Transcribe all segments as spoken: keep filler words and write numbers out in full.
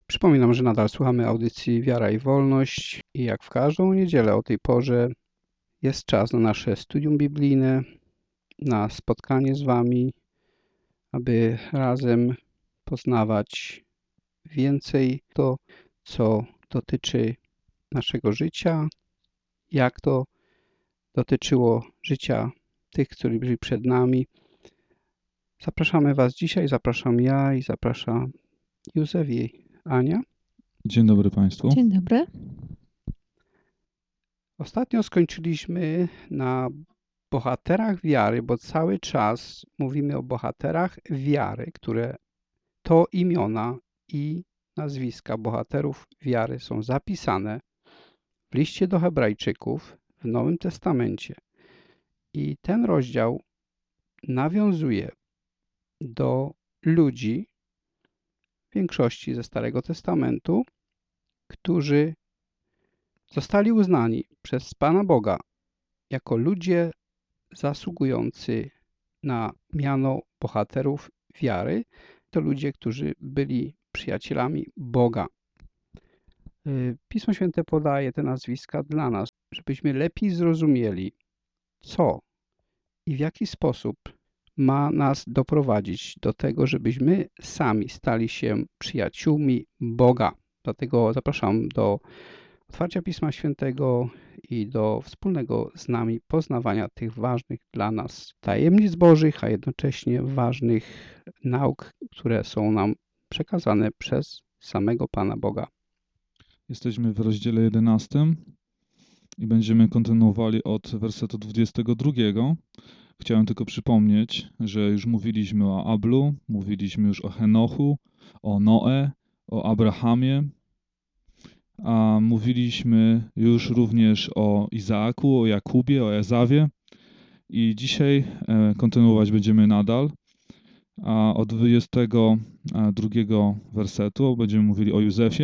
Przypominam, że nadal słuchamy audycji Wiara i Wolność i jak w każdą niedzielę o tej porze jest czas na nasze studium biblijne, na spotkanie z Wami, aby razem poznawać więcej to, co dotyczy naszego życia, jak to dotyczyło życia tych, którzy byli przed nami. Zapraszamy Was dzisiaj, zapraszam ja i zapraszam Józef i Ania. Dzień dobry Państwu. Dzień dobry. Ostatnio skończyliśmy na bohaterach wiary, bo cały czas mówimy o bohaterach wiary, które to imiona i nazwiska bohaterów wiary są zapisane w liście do Hebrajczyków w Nowym Testamencie. I ten rozdział nawiązuje do ludzi, w większości ze Starego Testamentu, którzy zostali uznani przez Pana Boga jako ludzie zasługujący na miano bohaterów wiary. To ludzie, którzy byli przyjacielami Boga. Pismo Święte podaje te nazwiska dla nas, żebyśmy lepiej zrozumieli, co i w jaki sposób ma nas doprowadzić do tego, żebyśmy sami stali się przyjaciółmi Boga. Dlatego zapraszam do otwarcia Pisma Świętego i do wspólnego z nami poznawania tych ważnych dla nas tajemnic Bożych, a jednocześnie ważnych nauk, które są nam przekazane przez samego Pana Boga. Jesteśmy w rozdziale jedenastym i będziemy kontynuowali od wersetu dwudziestego drugiego. Chciałem tylko przypomnieć, że już mówiliśmy o Ablu, mówiliśmy już o Henochu, o Noe, o Abrahamie, a mówiliśmy już również o Izaaku, o Jakubie, o Ezawie i dzisiaj kontynuować będziemy nadal. A od dwudziestego drugiego wersetu będziemy mówili o Józefie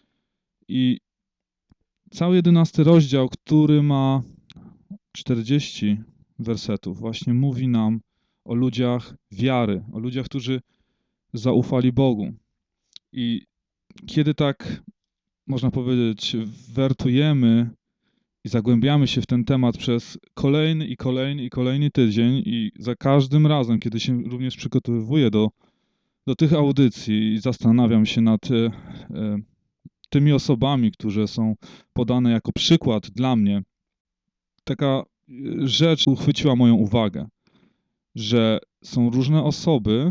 i cały jedenasty rozdział, który ma czterdzieści wersetów, właśnie mówi nam o ludziach wiary, o ludziach, którzy zaufali Bogu. I kiedy tak, można powiedzieć, wertujemy i zagłębiamy się w ten temat przez kolejny i kolejny i kolejny tydzień i za każdym razem, kiedy się również przygotowuję do, do tych audycji i zastanawiam się nad e, tymi osobami, które są podane jako przykład dla mnie, taka rzecz uchwyciła moją uwagę, że są różne osoby,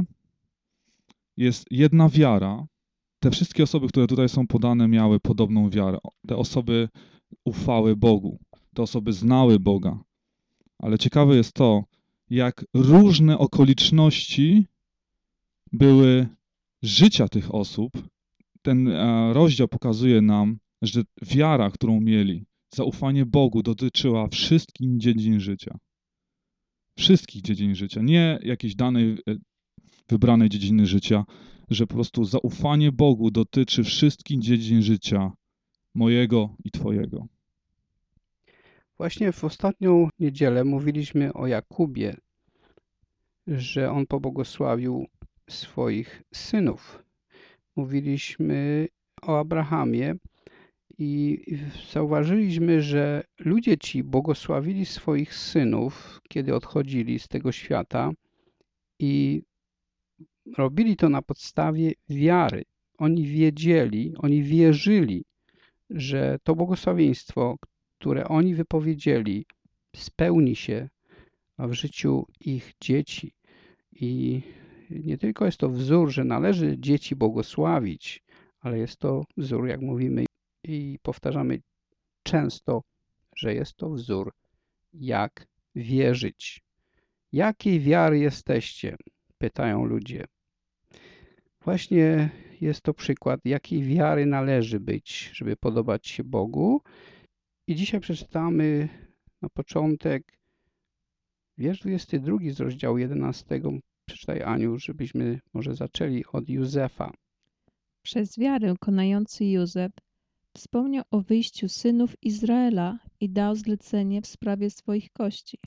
jest jedna wiara. Te wszystkie osoby, które tutaj są podane, miały podobną wiarę. Te osoby ufały Bogu, te osoby znały Boga. Ale ciekawe jest to, jak różne okoliczności były życia tych osób. Ten rozdział pokazuje nam, że wiara, którą mieli, zaufanie Bogu dotyczyła wszystkich dziedzin życia. Wszystkich dziedzin życia, nie jakiejś danej wybranej dziedziny życia, że po prostu zaufanie Bogu dotyczy wszystkich dziedzin życia mojego i Twojego. Właśnie w ostatnią niedzielę mówiliśmy o Jakubie, że on pobłogosławił swoich synów. Mówiliśmy o Abrahamie i zauważyliśmy, że ludzie ci błogosławili swoich synów, kiedy odchodzili z tego świata i robili to na podstawie wiary. Oni wiedzieli, oni wierzyli, że to błogosławieństwo, które oni wypowiedzieli, spełni się w życiu ich dzieci. I nie tylko jest to wzór, że należy dzieci błogosławić, ale jest to wzór, jak mówimy i powtarzamy często, że jest to wzór, jak wierzyć. Jakiej wiary jesteście? Pytają ludzie. Właśnie jest to przykład, jakiej wiary należy być, żeby podobać się Bogu. I dzisiaj przeczytamy na początek wiersz dwudziesty drugi z rozdziału jedenastego. Przeczytaj, Aniu, żebyśmy może zaczęli od Józefa. Przez wiarę konający Józef wspomniał o wyjściu synów Izraela i dał zlecenie w sprawie swoich kości.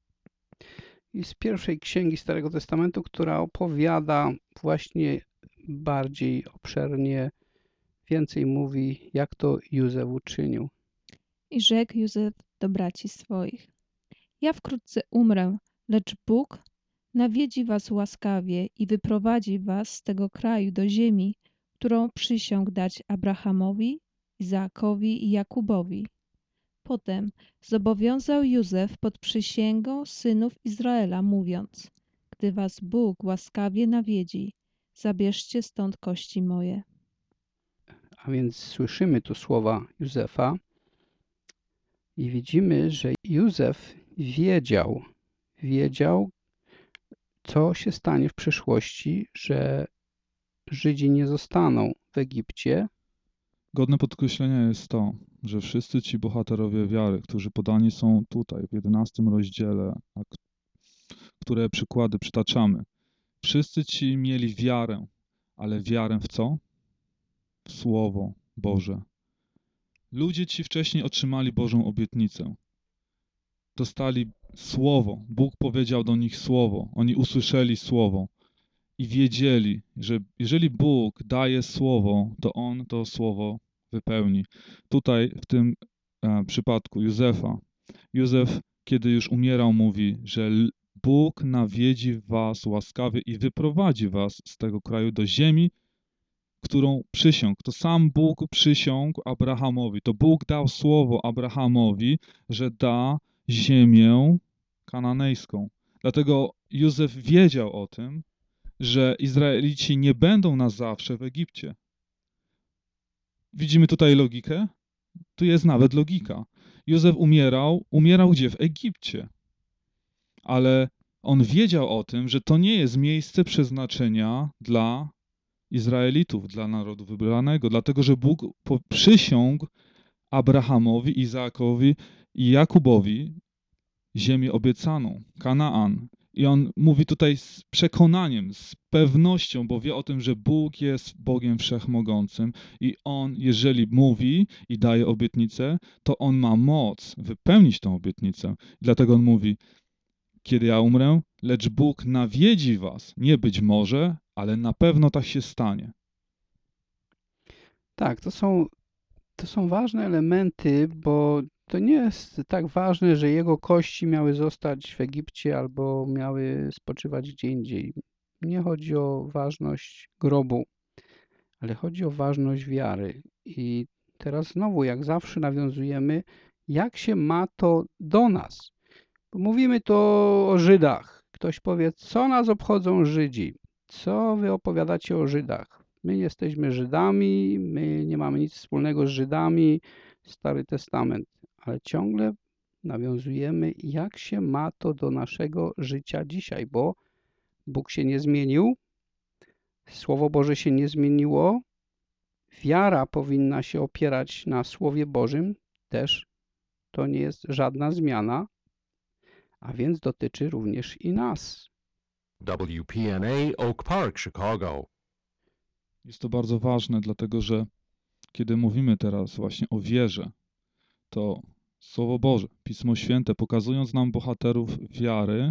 I z pierwszej księgi Starego Testamentu, która opowiada właśnie bardziej obszernie, więcej mówi, jak to Józef uczynił. I rzekł Józef do braci swoich: Ja wkrótce umrę, lecz Bóg nawiedzi was łaskawie i wyprowadzi was z tego kraju do ziemi, którą przysiągł dać Abrahamowi, Izaakowi i Jakubowi. Potem zobowiązał Józef pod przysięgą synów Izraela, mówiąc: Gdy was Bóg łaskawie nawiedzi, zabierzcie stąd kości moje. A więc słyszymy tu słowa Józefa i widzimy, że Józef wiedział, wiedział, co się stanie w przyszłości, że Żydzi nie zostaną w Egipcie. Godne podkreślenia jest to, że wszyscy ci bohaterowie wiary, którzy podani są tutaj w jedenastym rozdziale, a k- które przykłady przytaczamy, wszyscy ci mieli wiarę, ale wiarę w co? W Słowo Boże. Ludzie ci wcześniej otrzymali Bożą obietnicę. Dostali Słowo. Bóg powiedział do nich Słowo. Oni usłyszeli Słowo i wiedzieli, że jeżeli Bóg daje Słowo, to On to Słowo wypełni. Tutaj w tym e, przypadku Józefa, Józef, kiedy już umierał, mówi, że l- Bóg nawiedzi was łaskawie i wyprowadzi was z tego kraju do ziemi, którą przysiągł. To sam Bóg przysiągł Abrahamowi. To Bóg dał słowo Abrahamowi, że da ziemię kananejską. Dlatego Józef wiedział o tym, że Izraelici nie będą na zawsze w Egipcie. Widzimy tutaj logikę? Tu jest nawet logika. Józef umierał, umierał gdzie? W Egipcie. Ale on wiedział o tym, że to nie jest miejsce przeznaczenia dla Izraelitów, dla narodu wybranego, dlatego że Bóg po- przysiągł Abrahamowi, Izaakowi i Jakubowi ziemię obiecaną, Kanaan. I on mówi tutaj z przekonaniem, z pewnością, bo wie o tym, że Bóg jest Bogiem Wszechmogącym i On, jeżeli mówi i daje obietnicę, to On ma moc wypełnić tę obietnicę. I dlatego On mówi, kiedy ja umrę, lecz Bóg nawiedzi was, nie być może, ale na pewno tak się stanie. Tak, to są, to są ważne elementy, bo to nie jest tak ważne, że jego kości miały zostać w Egipcie albo miały spoczywać gdzie indziej. Nie chodzi o ważność grobu, ale chodzi o ważność wiary. I teraz znowu, jak zawsze, nawiązujemy, jak się ma to do nas. Bo mówimy to o Żydach. Ktoś powie, co nas obchodzą Żydzi? Co wy opowiadacie o Żydach? My jesteśmy Żydami, my nie mamy nic wspólnego z Żydami, Stary Testament. Ale ciągle nawiązujemy, jak się ma to do naszego życia dzisiaj, bo Bóg się nie zmienił, Słowo Boże się nie zmieniło, wiara powinna się opierać na Słowie Bożym, też to nie jest żadna zmiana, a więc dotyczy również i nas. W P N A, Oak Park, Chicago. Jest to bardzo ważne, dlatego że kiedy mówimy teraz właśnie o wierze, to Słowo Boże, Pismo Święte, pokazując nam bohaterów wiary,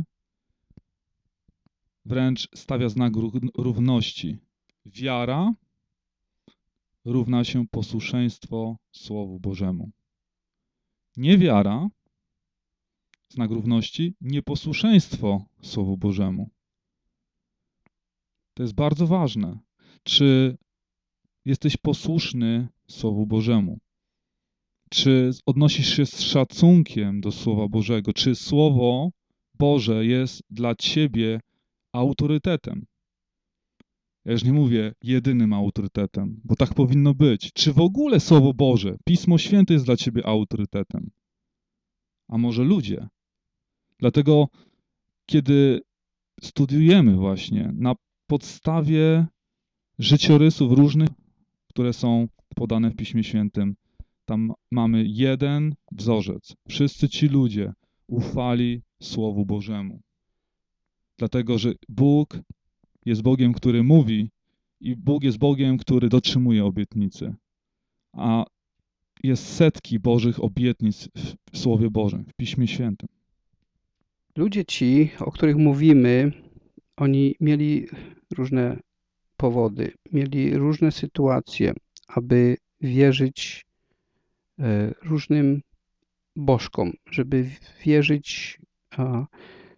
wręcz stawia znak ró- równości. Wiara równa się posłuszeństwo Słowu Bożemu. Niewiara, znak równości, nieposłuszeństwo Słowu Bożemu. To jest bardzo ważne. Czy jesteś posłuszny Słowu Bożemu? Czy odnosisz się z szacunkiem do Słowa Bożego? Czy Słowo Boże jest dla ciebie autorytetem? Ja już nie mówię jedynym autorytetem, bo tak powinno być. Czy w ogóle Słowo Boże, Pismo Święte jest dla ciebie autorytetem? A może ludzie? Dlatego, kiedy studiujemy właśnie na podstawie życiorysów różnych, które są podane w Piśmie Świętym, tam mamy jeden wzorzec. Wszyscy ci ludzie ufali Słowu Bożemu. Dlatego, że Bóg jest Bogiem, który mówi i Bóg jest Bogiem, który dotrzymuje obietnicy. A jest setki Bożych obietnic w Słowie Bożym, w Piśmie Świętym. Ludzie ci, o których mówimy, oni mieli różne powody, mieli różne sytuacje, aby wierzyć e, różnym bożkom, żeby wierzyć a,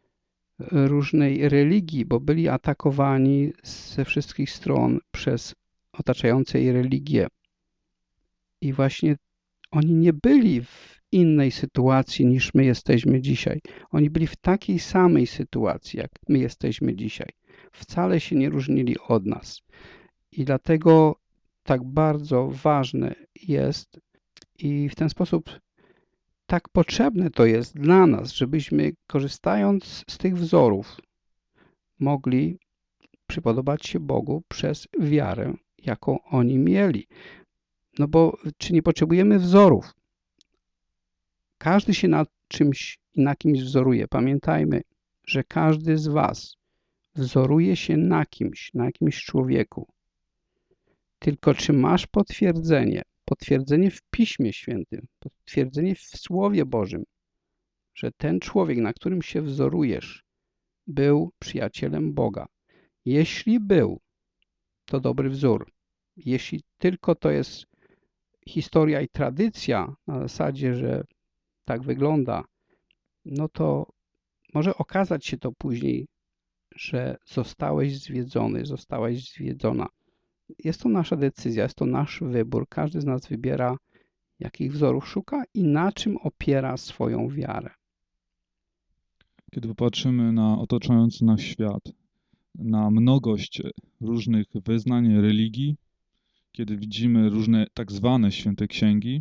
różnej religii, bo byli atakowani ze wszystkich stron przez otaczające je religie. I właśnie oni nie byli w innej sytuacji niż my jesteśmy dzisiaj. Oni byli w takiej samej sytuacji, jak my jesteśmy dzisiaj. Wcale się nie różnili od nas. I dlatego tak bardzo ważne jest i w ten sposób tak potrzebne to jest dla nas, żebyśmy korzystając z tych wzorów mogli przypodobać się Bogu przez wiarę, jaką oni mieli. No bo czy nie potrzebujemy wzorów? Każdy się na czymś i na kimś wzoruje. Pamiętajmy, że każdy z was wzoruje się na kimś, na jakimś człowieku. Tylko czy masz potwierdzenie, potwierdzenie w Piśmie Świętym, potwierdzenie w Słowie Bożym, że ten człowiek, na którym się wzorujesz, był przyjacielem Boga. Jeśli był, to dobry wzór. Jeśli tylko to jest historia i tradycja na zasadzie, że tak wygląda, no to może okazać się to później, że zostałeś zwiedzony, zostałaś zwiedzona. Jest to nasza decyzja, jest to nasz wybór. Każdy z nas wybiera, jakich wzorów szuka i na czym opiera swoją wiarę. Kiedy popatrzymy na otaczający nas świat, na mnogość różnych wyznań, religii, kiedy widzimy różne tak zwane święte księgi,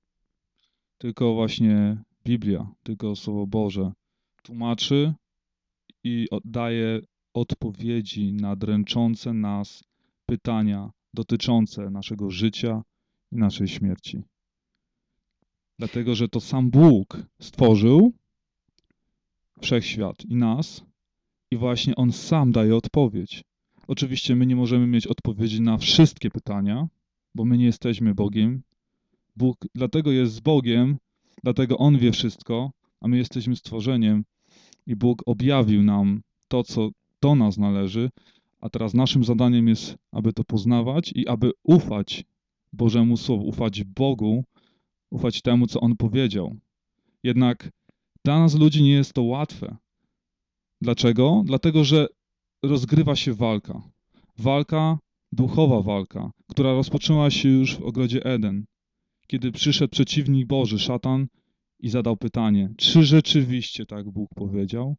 tylko właśnie Biblia, tylko Słowo Boże tłumaczy i daje odpowiedzi na dręczące nas pytania dotyczące naszego życia i naszej śmierci. Dlatego, że to sam Bóg stworzył wszechświat i nas i właśnie On sam daje odpowiedź. Oczywiście my nie możemy mieć odpowiedzi na wszystkie pytania, bo my nie jesteśmy Bogiem. Bóg dlatego jest Bogiem, dlatego On wie wszystko, a my jesteśmy stworzeniem i Bóg objawił nam to, co do nas należy, a teraz naszym zadaniem jest, aby to poznawać i aby ufać Bożemu Słowu, ufać Bogu, ufać temu, co On powiedział. Jednak dla nas ludzi nie jest to łatwe. Dlaczego? Dlatego, że rozgrywa się walka. Walka, duchowa walka, która rozpoczęła się już w ogrodzie Eden, kiedy przyszedł przeciwnik Boży, szatan, i zadał pytanie, czy rzeczywiście tak Bóg powiedział?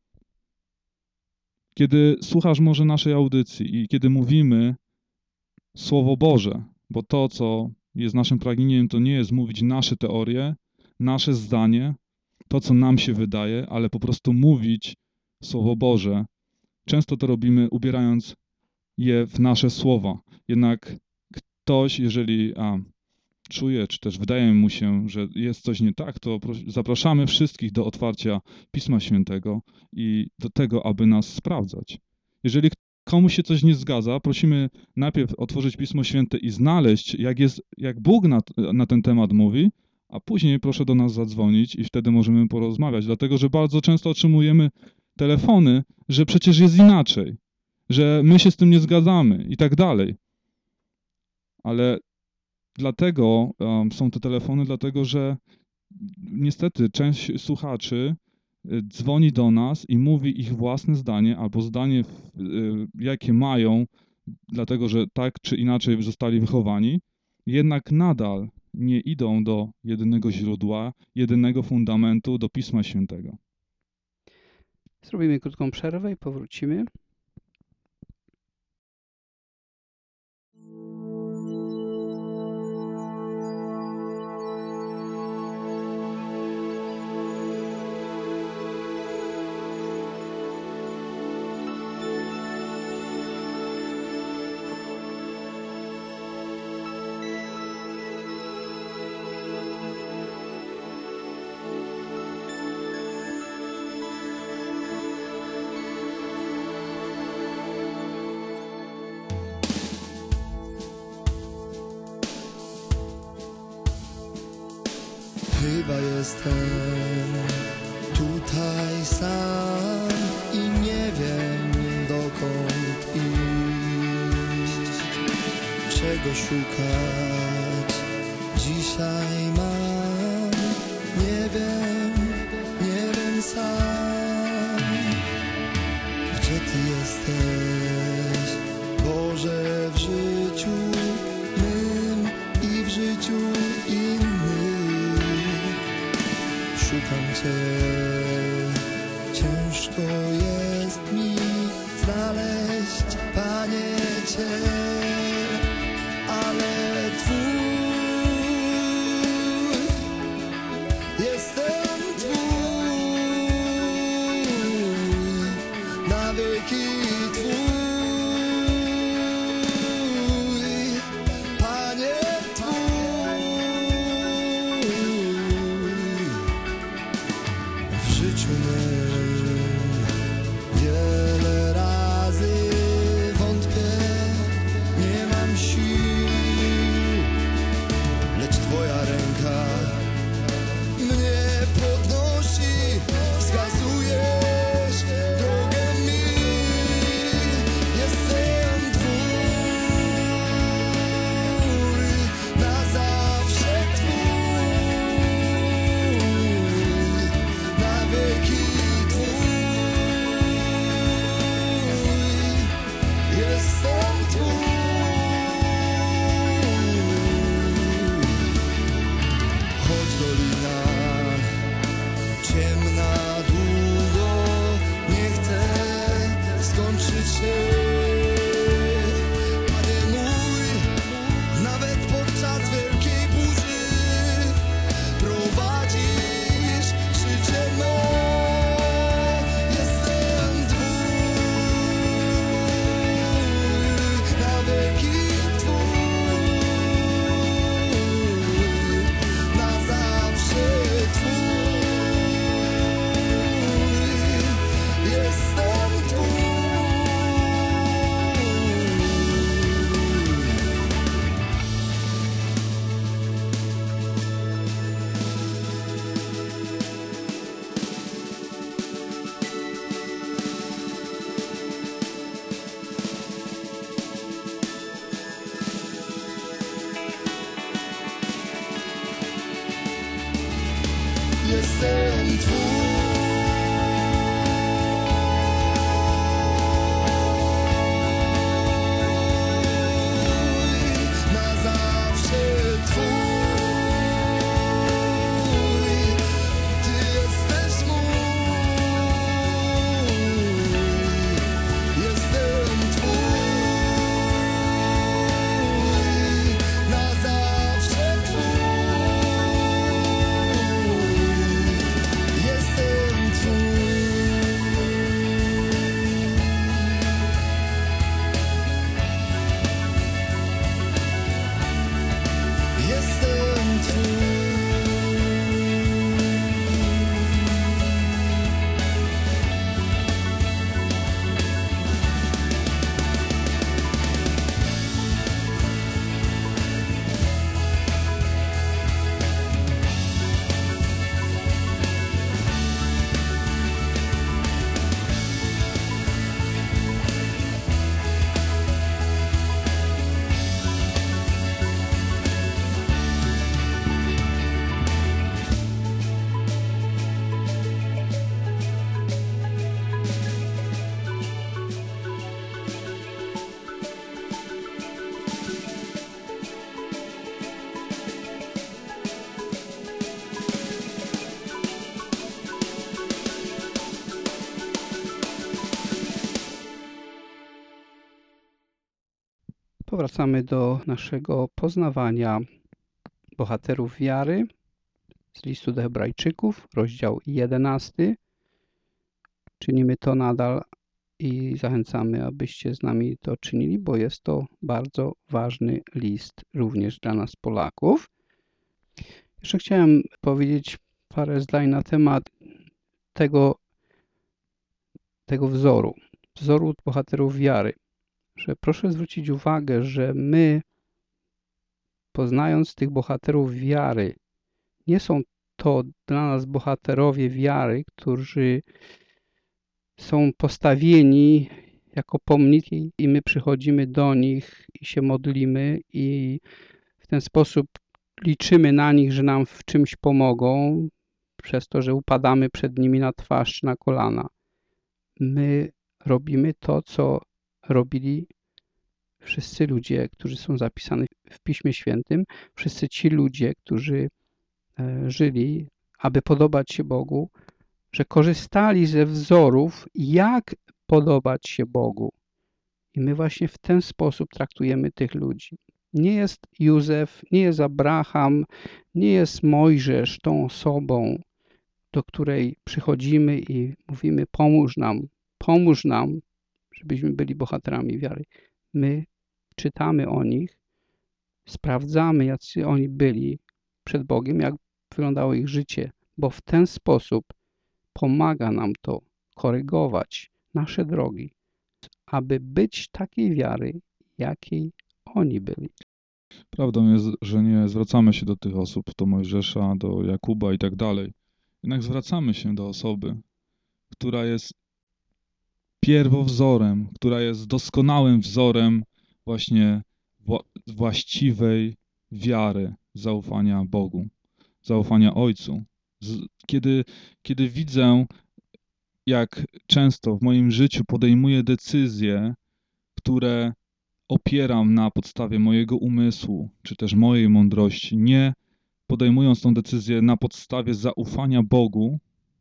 Kiedy słuchasz może naszej audycji i kiedy mówimy Słowo Boże, bo to, co jest naszym pragnieniem, to nie jest mówić nasze teorie, nasze zdanie, to, co nam się wydaje, ale po prostu mówić Słowo Boże. Często to robimy, ubierając je w nasze słowa. Jednak ktoś, jeżeli a, czuje, czy też wydaje mu się, że jest coś nie tak, to zapraszamy wszystkich do otwarcia Pisma Świętego i do tego, aby nas sprawdzać. Jeżeli komuś się coś nie zgadza, prosimy najpierw otworzyć Pismo Święte i znaleźć, jak, jest, jak Bóg na, na ten temat mówi, a później proszę do nas zadzwonić i wtedy możemy porozmawiać, dlatego że bardzo często otrzymujemy telefony, że przecież jest inaczej, że my się z tym nie zgadzamy i tak dalej. Ale dlatego um, są te telefony, dlatego że niestety część słuchaczy y, dzwoni do nas i mówi ich własne zdanie albo zdanie, y, jakie mają, dlatego że tak czy inaczej zostali wychowani, jednak nadal nie idą do jedynego źródła, jedynego fundamentu, do Pisma Świętego. Zrobimy krótką przerwę i powrócimy. Chyba jestem tutaj sam i nie wiem dokąd iść. czego szukać dzisiaj mam. Nie wiem, nie wiem sam, gdzie Ty jesteś, Boże, w życiu mym i w życiu innych. Szukam Cię, ciężko jest mi znaleźć, Panie, Cię, ale Twój, jestem Twój, na wieki Twój, Panie, Twój. W życiu mym wiele razy wątpię, nie mam sił, lecz Twoja ręka mnie podnosi, wskazujesz drogę mi. Jestem Twój, na zawsze Twój, na wieki Twój. Jestem Twój. Choć dolina ciemna długo nie chce skończyć się, Panie mój, nawet podczas wielkiej burzy prowadzisz życie me. Jestem Twój, na wieki Twój, na zawsze Twój. Jestem Twój. Jestem Twój, na zawsze Twój. Ty jesteś mój. Jestem Twój, na zawsze Twój. Jestem Twój. Jestem Twój. Powracamy do naszego poznawania bohaterów wiary z listu do Hebrajczyków, rozdział jedenasty. Czynimy to nadal i zachęcamy, abyście z nami to czynili, bo jest to bardzo ważny list również dla nas Polaków. Jeszcze chciałem powiedzieć parę zdań na temat tego, tego wzoru, wzoru bohaterów wiary. Że proszę zwrócić uwagę, że my, poznając tych bohaterów wiary, nie są to dla nas bohaterowie wiary, którzy są postawieni jako pomniki i my przychodzimy do nich i się modlimy i w ten sposób liczymy na nich, że nam w czymś pomogą, przez to, że upadamy przed nimi na twarz, na kolana. My robimy to, co robili wszyscy ludzie, którzy są zapisani w Piśmie Świętym, wszyscy ci ludzie, którzy żyli, aby podobać się Bogu, że korzystali ze wzorów, jak podobać się Bogu. I my właśnie w ten sposób traktujemy tych ludzi. Nie jest Józef, nie jest Abraham, nie jest Mojżesz tą osobą, do której przychodzimy i mówimy: pomóż nam, pomóż nam, żebyśmy byli bohaterami wiary. My czytamy o nich, sprawdzamy, jacy oni byli przed Bogiem, jak wyglądało ich życie, bo w ten sposób pomaga nam to korygować nasze drogi, aby być takiej wiary, jakiej oni byli. Prawdą jest, że nie zwracamy się do tych osób, do Mojżesza, do Jakuba i tak dalej. Jednak zwracamy się do osoby, która jest pierwowzorem, która jest doskonałym wzorem właśnie wła- właściwej wiary, zaufania Bogu, zaufania Ojcu. Z, kiedy, kiedy widzę, jak często w moim życiu podejmuję decyzje, które opieram na podstawie mojego umysłu, czy też mojej mądrości, nie podejmując tą decyzję na podstawie zaufania Bogu,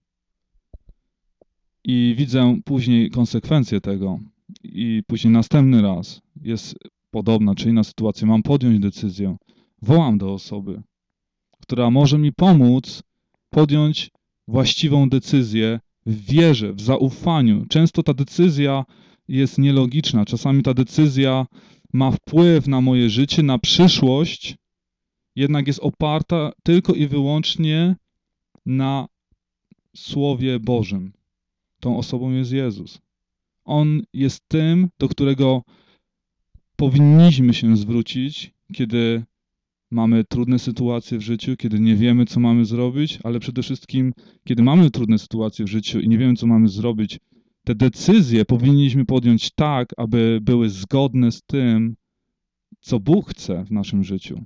i widzę później konsekwencje tego i później następny raz jest podobna czy inna sytuacja, mam podjąć decyzję, wołam do osoby, która może mi pomóc podjąć właściwą decyzję w wierze, w zaufaniu. Często ta decyzja jest nielogiczna, czasami ta decyzja ma wpływ na moje życie, na przyszłość, jednak jest oparta tylko i wyłącznie na Słowie Bożym. Tą osobą jest Jezus. On jest tym, do którego powinniśmy się zwrócić, kiedy mamy trudne sytuacje w życiu, kiedy nie wiemy, co mamy zrobić, ale przede wszystkim, kiedy mamy trudne sytuacje w życiu i nie wiemy, co mamy zrobić, te decyzje powinniśmy podjąć tak, aby były zgodne z tym, co Bóg chce w naszym życiu.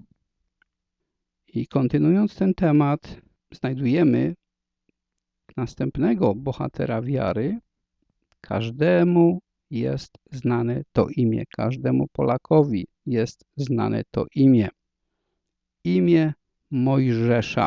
I kontynuując ten temat, znajdujemy następnego bohatera wiary. Każdemu jest znane to imię, każdemu Polakowi jest znane to imię. Imię Mojżesza.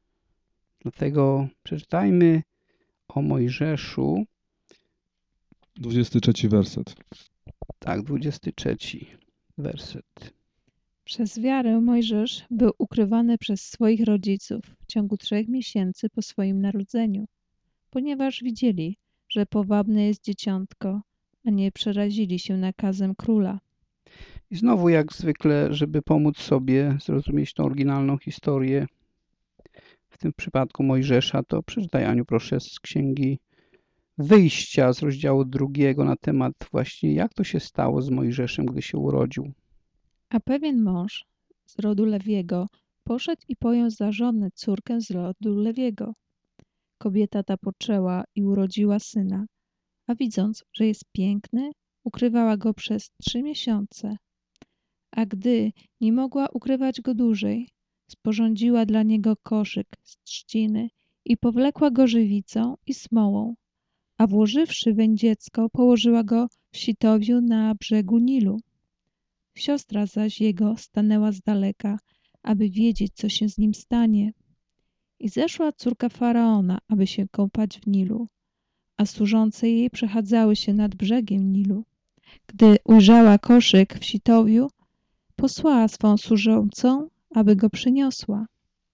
Dlatego przeczytajmy o Mojżeszu. dwudziesty trzeci werset. Tak, dwudziesty trzeci werset. Przez wiarę Mojżesz był ukrywany przez swoich rodziców w ciągu trzech miesięcy po swoim narodzeniu, ponieważ widzieli, że powabne jest dzieciątko, a nie przerazili się nakazem króla. I znowu, jak zwykle, żeby pomóc sobie zrozumieć tą oryginalną historię, w tym przypadku Mojżesza, to przeczytaj, Aniu, proszę, z Księgi Wyjścia, z rozdziału drugiego, na temat właśnie, jak to się stało z Mojżeszem, gdy się urodził. A pewien mąż z rodu Lewiego poszedł i pojął za żonę córkę z rodu Lewiego. Kobieta ta poczęła i urodziła syna, a widząc, że jest piękny, ukrywała go przez trzy miesiące. A gdy nie mogła ukrywać go dłużej, sporządziła dla niego koszyk z trzciny i powlekła go żywicą i smołą, a włożywszy weń dziecko, położyła go w sitowiu na brzegu Nilu. Siostra zaś jego stanęła z daleka, aby wiedzieć, co się z nim stanie. I zeszła córka Faraona, aby się kąpać w Nilu, a służące jej przechadzały się nad brzegiem Nilu. Gdy ujrzała koszyk w sitowiu, posłała swą służącą, aby go przyniosła.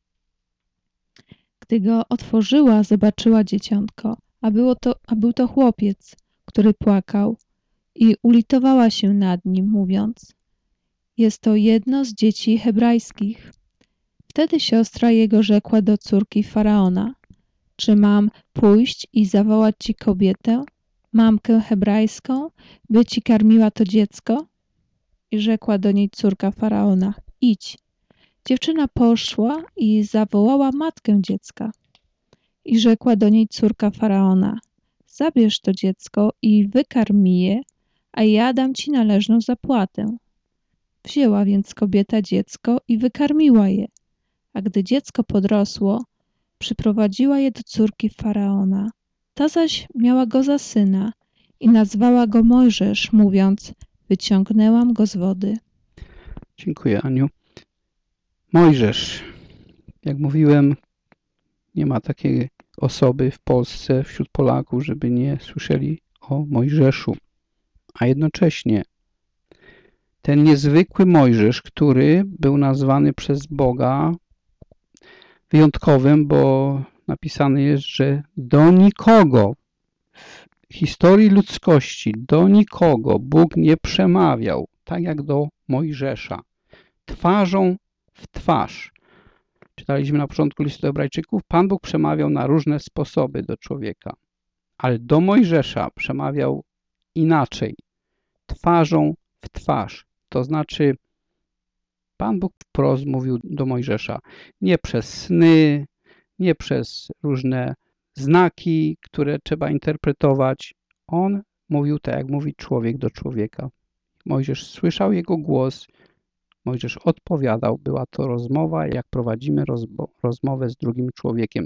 Gdy go otworzyła, zobaczyła dzieciątko, a, było to, a był to chłopiec, który płakał, i ulitowała się nad nim, mówiąc: jest to jedno z dzieci hebrajskich. Wtedy siostra jego rzekła do córki Faraona: czy mam pójść i zawołać ci kobietę, mamkę hebrajską, by ci karmiła to dziecko? I rzekła do niej córka Faraona: idź. Dziewczyna poszła i zawołała matkę dziecka. I rzekła do niej córka Faraona: zabierz to dziecko i wykarm je, a ja dam ci należną zapłatę. Wzięła więc kobieta dziecko i wykarmiła je, a gdy dziecko podrosło, przyprowadziła je do córki Faraona. Ta zaś miała go za syna i nazwała go Mojżesz, mówiąc: wyciągnęłam go z wody. Dziękuję, Aniu. Mojżesz. Jak mówiłem, nie ma takiej osoby w Polsce, wśród Polaków, żeby nie słyszeli o Mojżeszu. A jednocześnie ten niezwykły Mojżesz, który był nazwany przez Boga wyjątkowym, bo napisane jest, że do nikogo w historii ludzkości, do nikogo Bóg nie przemawiał, tak jak do Mojżesza, twarzą w twarz. Czytaliśmy na początku listu do Hebrajczyków, Pan Bóg przemawiał na różne sposoby do człowieka, ale do Mojżesza przemawiał inaczej, twarzą w twarz. To znaczy, Pan Bóg wprost mówił do Mojżesza, nie przez sny, nie przez różne znaki, które trzeba interpretować. On mówił tak, jak mówi człowiek do człowieka. Mojżesz słyszał jego głos, Mojżesz odpowiadał, była to rozmowa, jak prowadzimy rozmowę z drugim człowiekiem.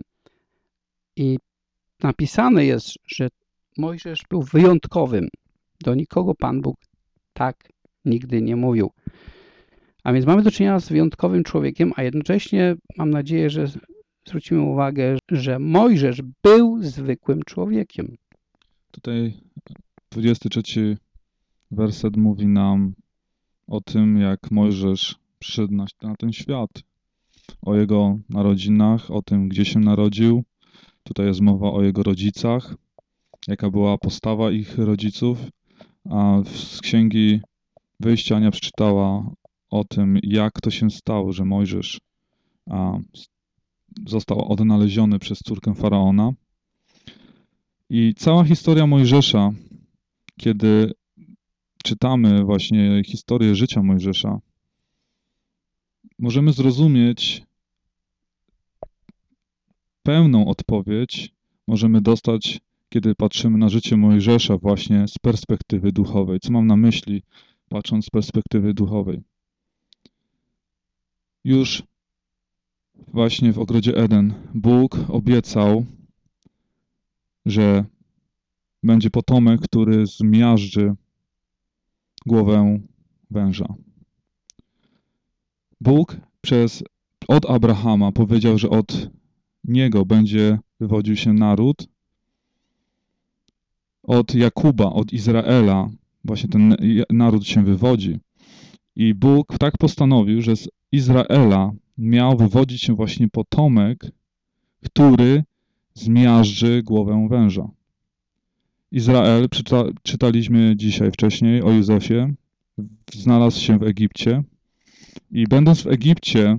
I napisane jest, że Mojżesz był wyjątkowym. Do nikogo Pan Bóg tak nigdy nie mówił. A więc mamy do czynienia z wyjątkowym człowiekiem, a jednocześnie mam nadzieję, że zwrócimy uwagę, że Mojżesz był zwykłym człowiekiem. Tutaj dwudziesty trzeci werset mówi nam o tym, jak Mojżesz przyszedł na, na ten świat, o jego narodzinach, o tym, gdzie się narodził. Tutaj jest mowa o jego rodzicach, jaka była postawa ich rodziców, a z Księgi Wyjścia Ania przeczytała o tym, jak to się stało, że Mojżesz a, został odnaleziony przez córkę Faraona. I cała historia Mojżesza, kiedy czytamy właśnie historię życia Mojżesza, możemy zrozumieć pełną odpowiedź, możemy dostać, kiedy patrzymy na życie Mojżesza właśnie z perspektywy duchowej. Co mam na myśli, patrząc z perspektywy duchowej? Już właśnie w ogrodzie Eden Bóg obiecał, że będzie potomek, który zmiażdży głowę węża. Bóg przez, od Abrahama powiedział, że od niego będzie wywodził się naród. Od Jakuba, od Izraela właśnie ten naród się wywodzi. I Bóg tak postanowił, że z Izraela miał wywodzić się właśnie potomek, który zmiażdży głowę węża. Izrael, czyta, czytaliśmy dzisiaj wcześniej o Józefie, znalazł się w Egipcie i będąc w Egipcie,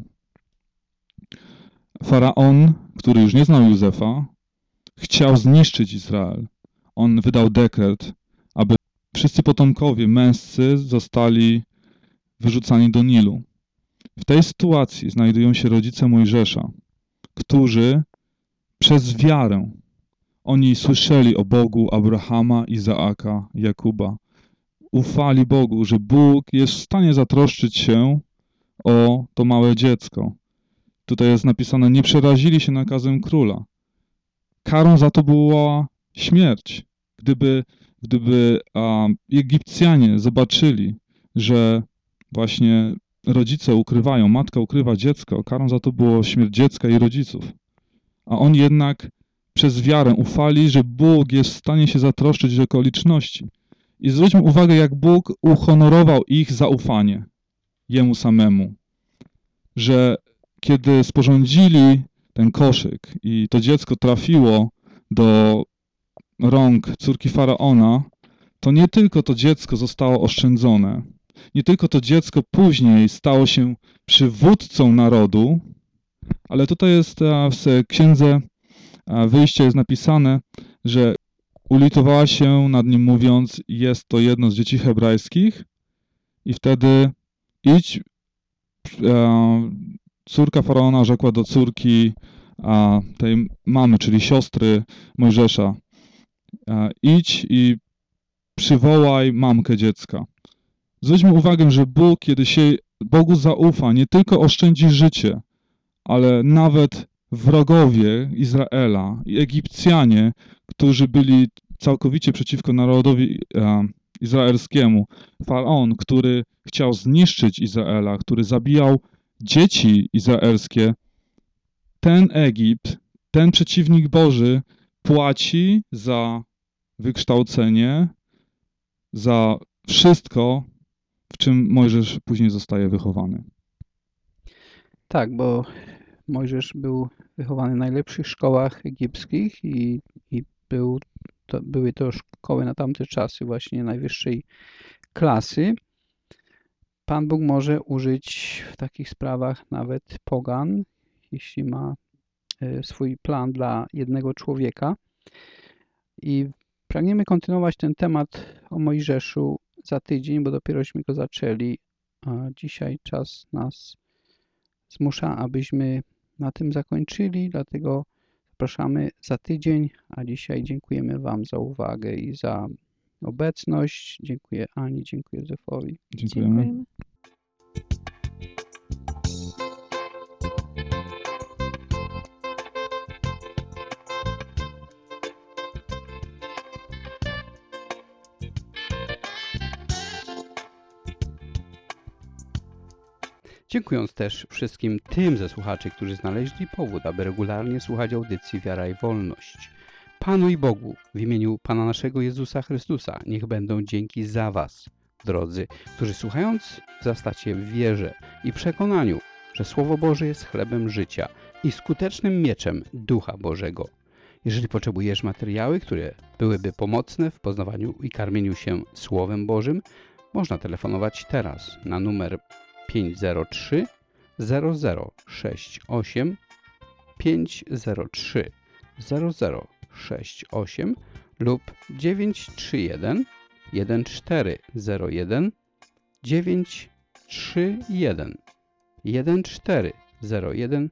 Faraon, który już nie znał Józefa, chciał zniszczyć Izrael. On wydał dekret, aby wszyscy potomkowie męscy zostali wyrzucani do Nilu. W tej sytuacji znajdują się rodzice Mojżesza, którzy przez wiarę, oni słyszeli o Bogu Abrahama, Izaaka, Jakuba. Ufali Bogu, że Bóg jest w stanie zatroszczyć się o to małe dziecko. Tutaj jest napisane, nie przerazili się nakazem króla. Karą za to była śmierć. Gdyby, gdyby a, Egipcjanie zobaczyli, że właśnie rodzice ukrywają, matka ukrywa dziecko, karą za to było śmierć dziecka i rodziców. A oni jednak przez wiarę ufali, że Bóg jest w stanie się zatroszczyć do okoliczności. I zwróćmy uwagę, jak Bóg uhonorował ich zaufanie Jemu samemu. Że kiedy sporządzili ten koszyk i to dziecko trafiło do rąk córki Faraona, to nie tylko to dziecko zostało oszczędzone, nie tylko to dziecko później stało się przywódcą narodu, ale tutaj jest w Księdze Wyjścia jest napisane, że ulitowała się nad nim mówiąc, jest to jedno z dzieci hebrajskich i wtedy idź, córka Faraona rzekła do córki tej mamy, czyli siostry Mojżesza, idź i przywołaj mamkę dziecka. Zwróćmy uwagę, że Bóg, kiedy się Bogu zaufa, nie tylko oszczędzi życie, ale nawet wrogowie Izraela i Egipcjanie, którzy byli całkowicie przeciwko narodowi e, izraelskiemu. Faraon, który chciał zniszczyć Izraela, który zabijał dzieci izraelskie, ten Egipt, ten przeciwnik Boży płaci za wykształcenie, za wszystko, w czym Mojżesz później zostaje wychowany. Tak, bo Mojżesz był wychowany w najlepszych szkołach egipskich i, i był, to, były to szkoły na tamte czasy właśnie najwyższej klasy. Pan Bóg może użyć w takich sprawach nawet pogan, jeśli ma e, swój plan dla jednego człowieka. I pragniemy kontynuować ten temat o Mojżeszu za tydzień, bo dopierośmy go zaczęli, a dzisiaj czas nas zmusza, abyśmy na tym zakończyli, dlatego zapraszamy za tydzień, a dzisiaj dziękujemy Wam za uwagę i za obecność. Dziękuję Ani, dziękuję Józefowi. Dziękujemy. Dziękujemy. Dziękując też wszystkim tym ze słuchaczy, którzy znaleźli powód, aby regularnie słuchać audycji Wiara i Wolność. Panu i Bogu, w imieniu Pana naszego Jezusa Chrystusa, niech będą dzięki za Was, drodzy, którzy słuchając zastacie w wierze i przekonaniu, że Słowo Boże jest chlebem życia i skutecznym mieczem Ducha Bożego. Jeżeli potrzebujesz materiały, które byłyby pomocne w poznawaniu i karmieniu się Słowem Bożym, można telefonować teraz na numer pięć zero trzy zero zero sześć osiem pięć zero trzy zero zero sześć osiem lub dziewięć trzy jeden jeden cztery zero jeden dziewięć trzy jeden jeden cztery zero jeden.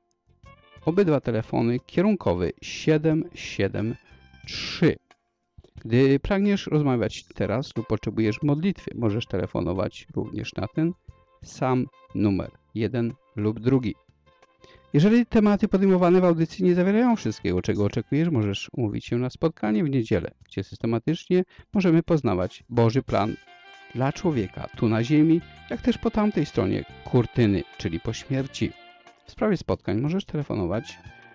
Obydwa telefony kierunkowy siedem siedem trzy. Gdy pragniesz rozmawiać teraz lub potrzebujesz modlitwy, możesz telefonować również na ten sam numer, jeden lub drugi. Jeżeli tematy podejmowane w audycji nie zawierają wszystkiego, czego oczekujesz, możesz umówić się na spotkanie w niedzielę, gdzie systematycznie możemy poznawać Boży plan dla człowieka tu na ziemi, jak też po tamtej stronie kurtyny, czyli po śmierci. W sprawie spotkań możesz telefonować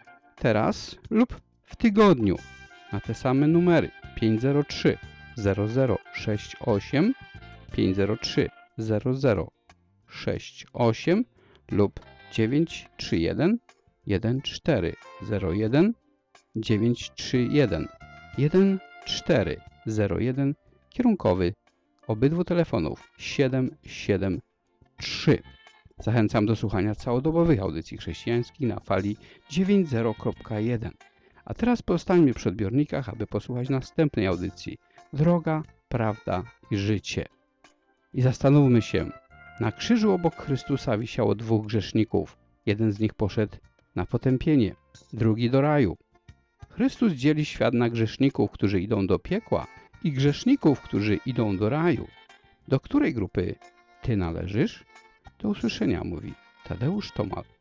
teraz lub w tygodniu na te same numery pięć zero trzy zero zero sześć osiem pięć zero trzy zero zero sześć osiem lub dziewięć trzy jeden jeden cztery zero jeden dziewięć trzy jeden jeden cztery zero jeden, kierunkowy obydwu telefonów siedem siedem trzy. Zachęcam do słuchania całodobowych audycji chrześcijańskich na fali dziewięćdziesiąt kropka jeden. A teraz pozostańmy przy odbiornikach, aby posłuchać następnej audycji Droga, Prawda i Życie. I zastanówmy się, na krzyżu obok Chrystusa wisiało dwóch grzeszników. Jeden z nich poszedł na potępienie, drugi do raju. Chrystus dzieli świat na grzeszników, którzy idą do piekła i grzeszników, którzy idą do raju. Do której grupy Ty należysz? Do usłyszenia, mówi Tadeusz Tomal.